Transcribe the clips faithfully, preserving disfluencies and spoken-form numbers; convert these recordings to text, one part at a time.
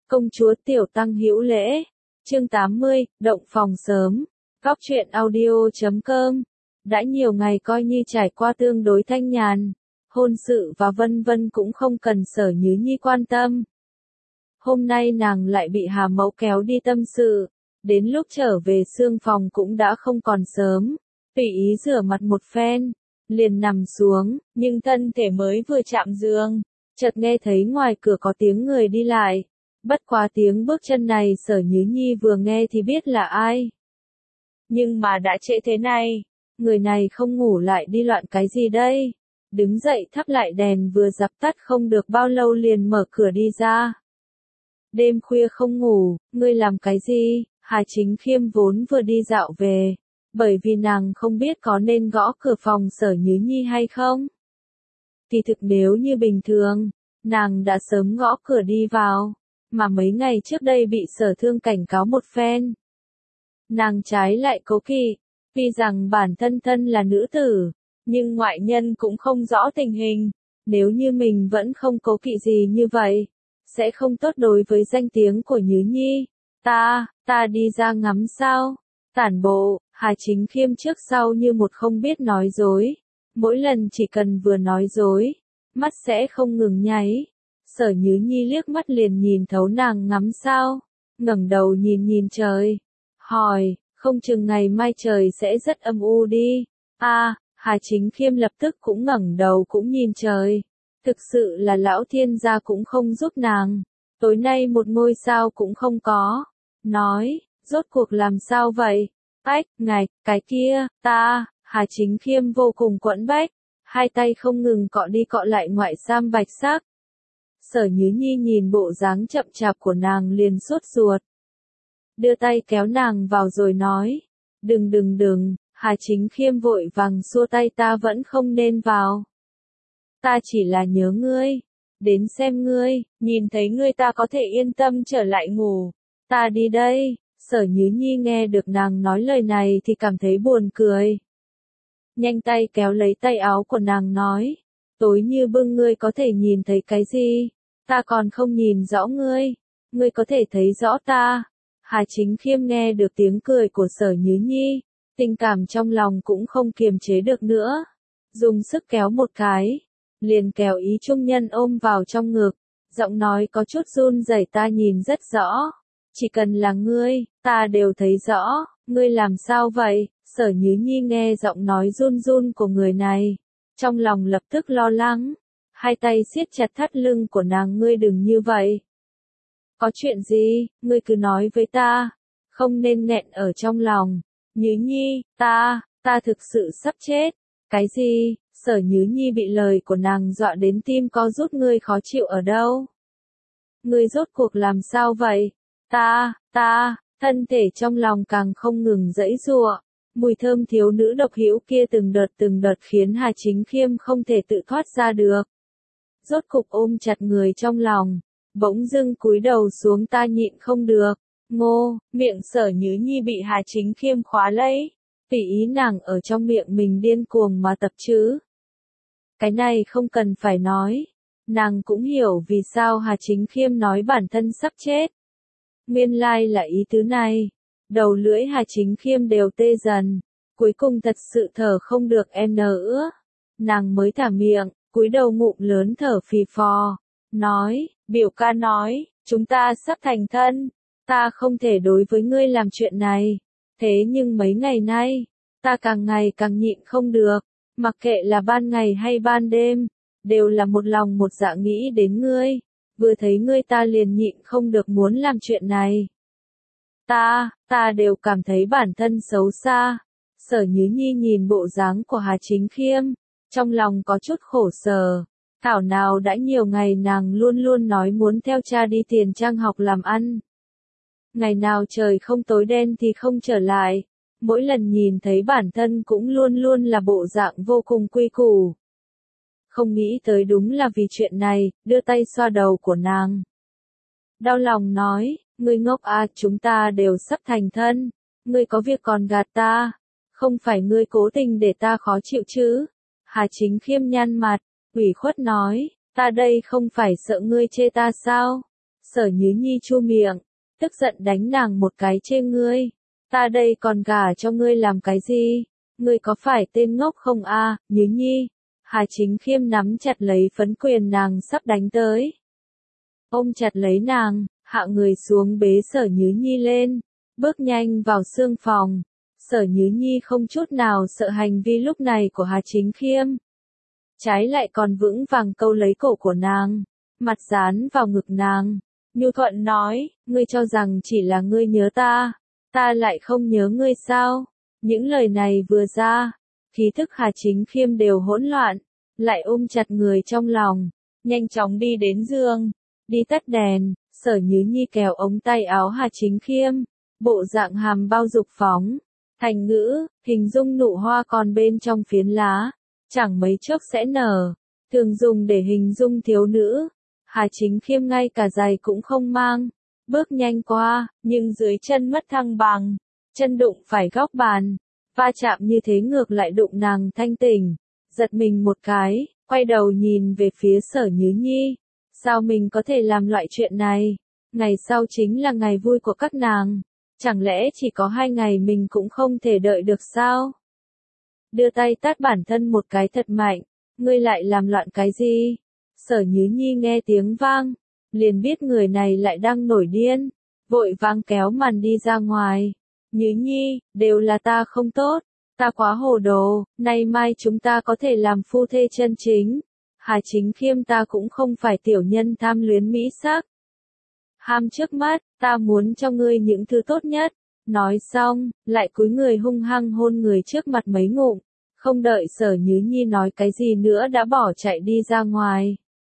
Công chúa Tiểu Tăng hữu lễ. Chương tám mươi, động phòng sớm. Góc truyện audio chấm com. Đã nhiều ngày coi như trải qua tương đối thanh nhàn, hôn sự và vân vân cũng không cần Sở Nhứ Nhi quan tâm. Hôm nay nàng lại bị Hà Mẫu kéo đi tâm sự, đến lúc trở về xương phòng cũng đã không còn sớm, tùy ý rửa mặt một phen, liền nằm xuống, nhưng thân thể mới vừa chạm giường, chợt nghe thấy ngoài cửa có tiếng người đi lại. Bất quá tiếng bước chân này Sở Nhứ Nhi vừa nghe thì biết là ai. Nhưng mà đã trễ thế này, người này không ngủ lại đi loạn cái gì đây? Đứng dậy thắp lại đèn vừa dập tắt không được bao lâu liền mở cửa đi ra. Đêm khuya không ngủ, ngươi làm cái gì? Hà Chính Khiêm vốn vừa đi dạo về, bởi vì nàng không biết có nên gõ cửa phòng Sở Nhứ Nhi hay không. Kỳ thực nếu như bình thường, nàng đã sớm gõ cửa đi vào, mà mấy ngày trước đây bị Sở Thương cảnh cáo một phen. Nàng trái lại cố kỵ, tuy rằng bản thân thân là nữ tử, nhưng ngoại nhân cũng không rõ tình hình, nếu như mình vẫn không cố kỵ gì như vậy, sẽ không tốt đối với danh tiếng của Nhứ Nhi. Ta, ta đi ra ngắm sao? Tản bộ, Hà Chính Khiêm trước sau như một không biết nói dối, mỗi lần chỉ cần vừa nói dối, mắt sẽ không ngừng nháy. Sở Nhứ Nhi liếc mắt liền nhìn thấu nàng ngắm sao, ngẩng đầu nhìn nhìn trời, hỏi, không chừng ngày mai trời sẽ rất âm u đi. A, à, Hà Chính Khiêm lập tức cũng ngẩng đầu cũng nhìn trời. Thực sự là lão thiên gia cũng không giúp nàng, tối nay một ngôi sao cũng không có. Nói, rốt cuộc làm sao vậy? Ách, ngạch, cái kia, ta, Hà Chính Khiêm vô cùng quẫn bách, hai tay không ngừng cọ đi cọ lại ngoại sam bạch sắc. Sở Nhứ Nhi nhìn bộ dáng chậm chạp của nàng liền sốt ruột. Đưa tay kéo nàng vào rồi nói, đừng đừng đừng, Hà Chính Khiêm vội vàng xua tay, ta vẫn không nên vào. Ta chỉ là nhớ ngươi, đến xem ngươi, nhìn thấy ngươi ta có thể yên tâm trở lại ngủ, ta đi đây. Sở Nhứ Nhi nghe được nàng nói lời này thì cảm thấy buồn cười. Nhanh tay kéo lấy tay áo của nàng nói, tối như bưng ngươi có thể nhìn thấy cái gì, ta còn không nhìn rõ ngươi, ngươi có thể thấy rõ ta. Hà Chính Khiêm nghe được tiếng cười của Sở Nhứ Nhi, tình cảm trong lòng cũng không kiềm chế được nữa, dùng sức kéo một cái, liền kéo ý trung nhân ôm vào trong ngực, giọng nói có chút run rẩy, ta nhìn rất rõ, chỉ cần là ngươi, ta đều thấy rõ, ngươi làm sao vậy? Sở Nhứ Nhi nghe giọng nói run run của người này, trong lòng lập tức lo lắng, hai tay siết chặt thắt lưng của nàng, ngươi đừng như vậy. Có chuyện gì, ngươi cứ nói với ta, không nên nghẹn ở trong lòng. Nhứ Nhi, ta, ta thực sự sắp chết. Cái gì? Sở Nhứ Nhi bị lời của nàng dọa đến tim co rút, ngươi khó chịu ở đâu? Ngươi rốt cuộc làm sao vậy? Ta, ta, thân thể trong lòng càng không ngừng giãy giụa, mùi thơm thiếu nữ độc hữu kia từng đợt từng đợt khiến Hà Chính Khiêm không thể tự thoát ra được. Rốt cục ôm chặt người trong lòng, bỗng dưng cúi đầu xuống, ta nhịn không được. Ngô, miệng Sở Nhứ Nhi bị Hà Chính Khiêm khóa lấy, tùy ý nàng ở trong miệng mình điên cuồng mà tập chữ. Cái này không cần phải nói, nàng cũng hiểu vì sao Hà Chính Khiêm nói bản thân sắp chết. Nguyên lai là ý tứ này, đầu lưỡi Hà Chính Khiêm đều tê dần, cuối cùng thật sự thở không được n nữa. Nàng mới thả miệng, cúi đầu ngụm lớn thở phì phò, nói, biểu ca nói, chúng ta sắp thành thân, ta không thể đối với ngươi làm chuyện này, thế nhưng mấy ngày nay, ta càng ngày càng nhịn không được, mặc kệ là ban ngày hay ban đêm, đều là một lòng một dạ nghĩ đến ngươi, vừa thấy ngươi ta liền nhịn không được muốn làm chuyện này. Ta, ta đều cảm thấy bản thân xấu xa. Sở Nhứ Nhi nhìn bộ dáng của Hà Chính Khiêm, trong lòng có chút khổ sở. Thảo nào đã nhiều ngày nàng luôn luôn nói muốn theo cha đi tiền trang học làm ăn. Ngày nào trời không tối đen thì không trở lại, mỗi lần nhìn thấy bản thân cũng luôn luôn là bộ dạng vô cùng quy củ. Không nghĩ tới đúng là vì chuyện này, đưa tay xoa đầu của nàng. Đau lòng nói, ngươi ngốc à, chúng ta đều sắp thành thân, ngươi có việc còn gạt ta, không phải ngươi cố tình để ta khó chịu chứ? Hà Chính Khiêm nhăn mặt, ủy khuất nói, ta đây không phải sợ ngươi chê ta sao? Sở Nhứ Nhi chu miệng, tức giận đánh nàng một cái chê ngươi. Ta đây còn gả cho ngươi làm cái gì? Ngươi có phải tên ngốc không a, Nhứ Nhi? Hà Chính Khiêm nắm chặt lấy phấn quyền nàng sắp đánh tới. Ôm chặt lấy nàng, hạ người xuống bế Sở Nhứ Nhi lên, bước nhanh vào xương phòng. Sở Nhứ Nhi không chút nào sợ hành vi lúc này của Hà Chính Khiêm. Trái lại còn vững vàng câu lấy cổ của nàng, mặt dán vào ngực nàng. Nhu thuận nói, ngươi cho rằng chỉ là ngươi nhớ ta, ta lại không nhớ ngươi sao? Những lời này vừa ra, khí thức Hà Chính Khiêm đều hỗn loạn, lại ôm chặt người trong lòng, nhanh chóng đi đến giường, đi tắt đèn. Sở Nhứ Nhi kéo ống tay áo Hà Chính Khiêm, bộ dạng hàm bao dục phóng, thành ngữ, hình dung nụ hoa còn bên trong phiến lá, chẳng mấy chốc sẽ nở, thường dùng để hình dung thiếu nữ. Hà Chính Khiêm ngay cả giày cũng không mang, bước nhanh qua, nhưng dưới chân mất thăng bằng, chân đụng phải góc bàn, va chạm như thế ngược lại đụng nàng thanh tỉnh, giật mình một cái, quay đầu nhìn về phía Sở Nhứ Nhi. Sao mình có thể làm loại chuyện này? Ngày sau chính là ngày vui của các nàng, chẳng lẽ chỉ có hai ngày mình cũng không thể đợi được sao? Đưa tay tát bản thân một cái thật mạnh, ngươi lại làm loạn cái gì? Sở Nhứ Nhi nghe tiếng vang, liền biết người này lại đang nổi điên, vội vàng kéo màn đi ra ngoài. Nhứ Nhi, đều là ta không tốt, ta quá hồ đồ, nay mai chúng ta có thể làm phu thê chân chính. Hà Chính Khiêm ta cũng không phải tiểu nhân tham luyến mỹ sắc. Ham trước mắt, ta muốn cho ngươi những thứ tốt nhất. Nói xong, lại cúi người hung hăng hôn người trước mặt mấy ngụm. Không đợi Sở Nhứ Nhi nói cái gì nữa đã bỏ chạy đi ra ngoài.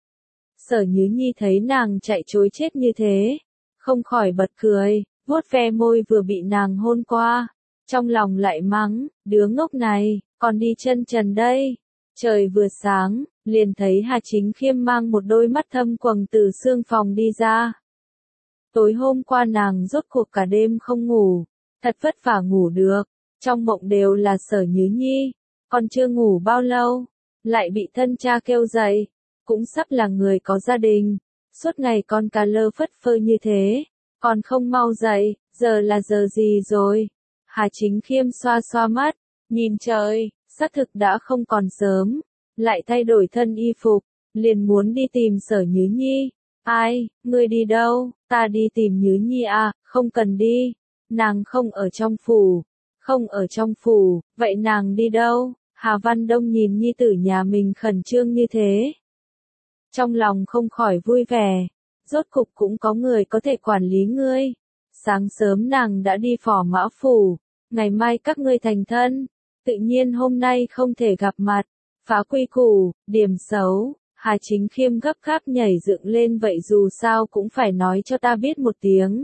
Sở Nhứ Nhi thấy nàng chạy trối chết như thế, không khỏi bật cười, vuốt ve môi vừa bị nàng hôn qua. Trong lòng lại mắng, đứa ngốc này, còn đi chân trần đây. Trời vừa sáng, liền thấy Hà Chính Khiêm mang một đôi mắt thâm quầng từ xương phòng đi ra. Tối hôm qua nàng rốt cuộc cả đêm không ngủ, thật vất vả ngủ được, trong mộng đều là Sở Nhứ Nhi, còn chưa ngủ bao lâu, lại bị thân cha kêu dậy, cũng sắp là người có gia đình, suốt ngày con cà lơ phất phơ như thế, còn không mau dậy, giờ là giờ gì rồi? Hà Chính Khiêm xoa xoa mắt, nhìn trời, xác thực đã không còn sớm, lại thay đổi thân y phục, liền muốn đi tìm Sở Nhứ Nhi. Ai, ngươi đi đâu? Ta đi tìm Nhứ Nhi à, không cần đi, nàng không ở trong phủ, không ở trong phủ, vậy nàng đi đâu? Hà Văn Đông nhìn nhi tử nhà mình khẩn trương như thế, trong lòng không khỏi vui vẻ, rốt cục cũng có người có thể quản lý ngươi. Sáng sớm nàng đã đi Phò Mã phủ, ngày mai các ngươi thành thân, tự nhiên hôm nay không thể gặp mặt, phá quy củ, điểm xấu. Hà Chính Khiêm gấp gáp nhảy dựng lên, vậy dù sao cũng phải nói cho ta biết một tiếng.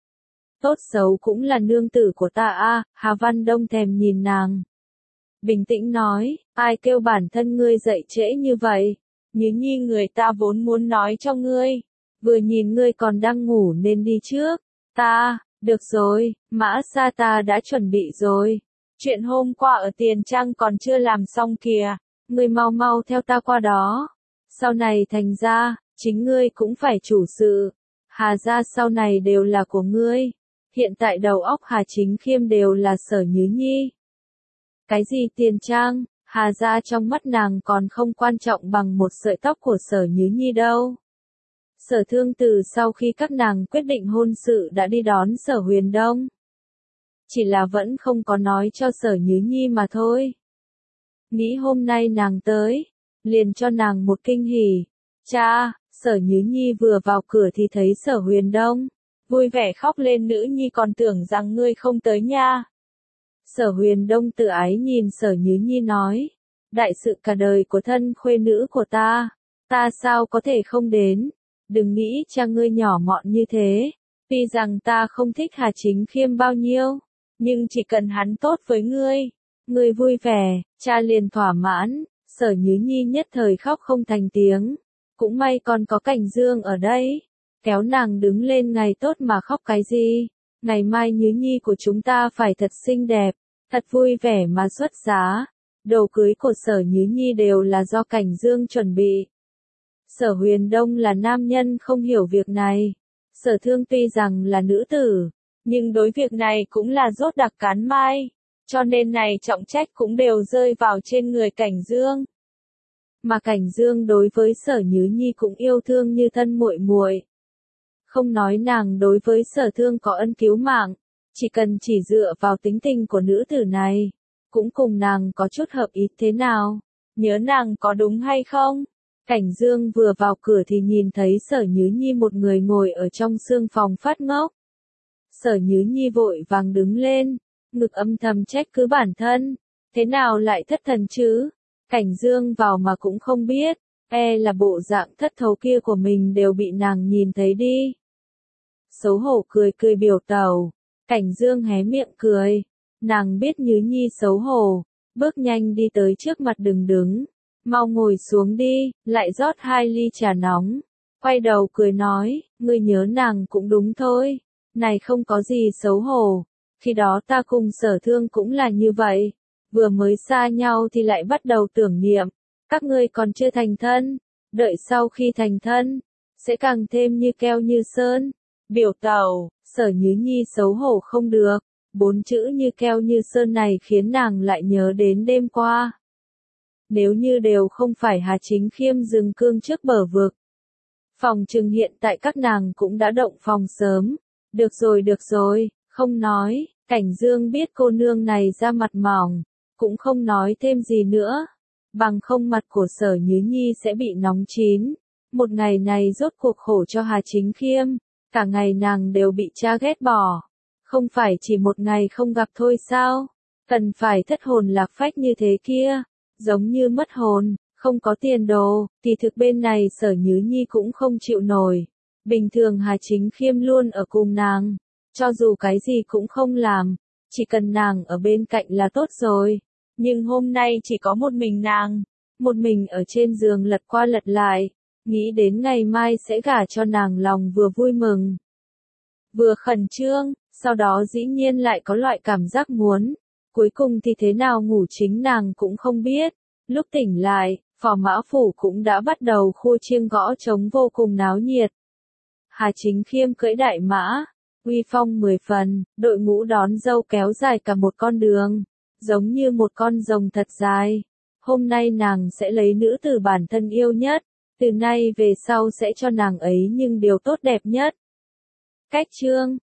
Tốt xấu cũng là nương tử của ta a. Hà Văn Đông thèm nhìn nàng, bình tĩnh nói, ai kêu bản thân ngươi dậy trễ như vậy? Nhứ Nhi người ta vốn muốn nói cho ngươi, vừa nhìn ngươi còn đang ngủ nên đi trước. Ta, được rồi, Mã Sa ta đã chuẩn bị rồi. Chuyện hôm qua ở Tiền Trang còn chưa làm xong kìa, ngươi mau mau theo ta qua đó. Sau này thành ra, chính ngươi cũng phải chủ sự. Hà gia sau này đều là của ngươi. Hiện tại đầu óc Hà Chính Khiêm đều là Sở Nhứ Nhi. Cái gì Tiền Trang? Hà gia trong mắt nàng còn không quan trọng bằng một sợi tóc của Sở Nhứ Nhi đâu. Sở Thương từ sau khi các nàng quyết định hôn sự đã đi đón Sở Huyền Đông. Chỉ là vẫn không có nói cho Sở Nhứ Nhi mà thôi. Nghĩ hôm nay nàng tới, liền cho nàng một kinh hỉ. Cha, Sở Nhứ Nhi vừa vào cửa thì thấy Sở Huyền Đông, vui vẻ khóc lên, nữ nhi còn tưởng rằng ngươi không tới nha. Sở Huyền Đông tự ái nhìn Sở Nhứ Nhi nói, đại sự cả đời của thân khuê nữ của ta, ta sao có thể không đến, đừng nghĩ cha ngươi nhỏ mọn như thế, tuy rằng ta không thích Hà Chính Khiêm bao nhiêu, nhưng chỉ cần hắn tốt với ngươi, ngươi vui vẻ, cha liền thỏa mãn. Sở Nhứ Nhi nhất thời khóc không thành tiếng, cũng may còn có Cảnh Dương ở đây, kéo nàng đứng lên, ngày tốt mà khóc cái gì, ngày mai Nhứ Nhi của chúng ta phải thật xinh đẹp, thật vui vẻ mà xuất giá, đồ cưới của Sở Nhứ Nhi đều là do Cảnh Dương chuẩn bị. Sở Huyền Đông là nam nhân không hiểu việc này, Sở Thương tuy rằng là nữ tử, nhưng đối việc này cũng là rốt đặc cán mai, cho nên này trọng trách cũng đều rơi vào trên người Cảnh Dương. Mà Cảnh Dương đối với Sở Nhứ Nhi cũng yêu thương như thân muội muội. Không nói nàng đối với Sở Thương có ân cứu mạng, chỉ cần chỉ dựa vào tính tình của nữ tử này, cũng cùng nàng có chút hợp ý thế nào, nhớ nàng có đúng hay không? Cảnh Dương vừa vào cửa thì nhìn thấy Sở Nhứ Nhi một người ngồi ở trong sương phòng phát ngốc. Sở Nhứ Nhi vội vàng đứng lên, ngực âm thầm trách cứ bản thân, thế nào lại thất thần chứ? Cảnh Dương vào mà cũng không biết, e là bộ dạng thất thấu kia của mình đều bị nàng nhìn thấy đi. Xấu hổ cười cười biểu tàu, Cảnh Dương hé miệng cười, nàng biết Nhứ Nhi xấu hổ, bước nhanh đi tới trước mặt đừng đứng, mau ngồi xuống đi, lại rót hai ly trà nóng, quay đầu cười nói, ngươi nhớ nàng cũng đúng thôi, này không có gì xấu hổ, khi đó ta cùng Sở Thương cũng là như vậy, vừa mới xa nhau thì lại bắt đầu tưởng niệm, các ngươi còn chưa thành thân, đợi sau khi thành thân, sẽ càng thêm như keo như sơn. Biểu tàu, Sở Nhứ Nhi xấu hổ không được, bốn chữ như keo như sơn này khiến nàng lại nhớ đến đêm qua. Nếu như đều không phải Hà Chính Khiêm dừng cương trước bờ vực, phòng trừng hiện tại các nàng cũng đã động phòng sớm. Được rồi được rồi, không nói, Cảnh Dương biết cô nương này ra mặt mỏng, cũng không nói thêm gì nữa, bằng không mặt của Sở Nhứ Nhi sẽ bị nóng chín. Một ngày này rốt cuộc khổ cho Hà Chính Khiêm, cả ngày nàng đều bị cha ghét bỏ, không phải chỉ một ngày không gặp thôi sao, cần phải thất hồn lạc phách như thế kia, giống như mất hồn, không có tiền đồ, thì thực bên này Sở Nhứ Nhi cũng không chịu nổi. Bình thường Hà Chính Khiêm luôn ở cùng nàng, cho dù cái gì cũng không làm, chỉ cần nàng ở bên cạnh là tốt rồi. Nhưng hôm nay chỉ có một mình nàng, một mình ở trên giường lật qua lật lại, nghĩ đến ngày mai sẽ gả cho nàng lòng vừa vui mừng, vừa khẩn trương, sau đó dĩ nhiên lại có loại cảm giác muốn, cuối cùng thì thế nào ngủ chính nàng cũng không biết. Lúc tỉnh lại, Phò Mã Phủ cũng đã bắt đầu khua chiêng gõ trống vô cùng náo nhiệt. Hà Chính Khiêm cưỡi đại mã, uy phong mười phần, đội ngũ đón dâu kéo dài cả một con đường, giống như một con rồng thật dài. Hôm nay nàng sẽ lấy nữ tử bản thân yêu nhất, từ nay về sau sẽ cho nàng ấy những điều tốt đẹp nhất. Cách chương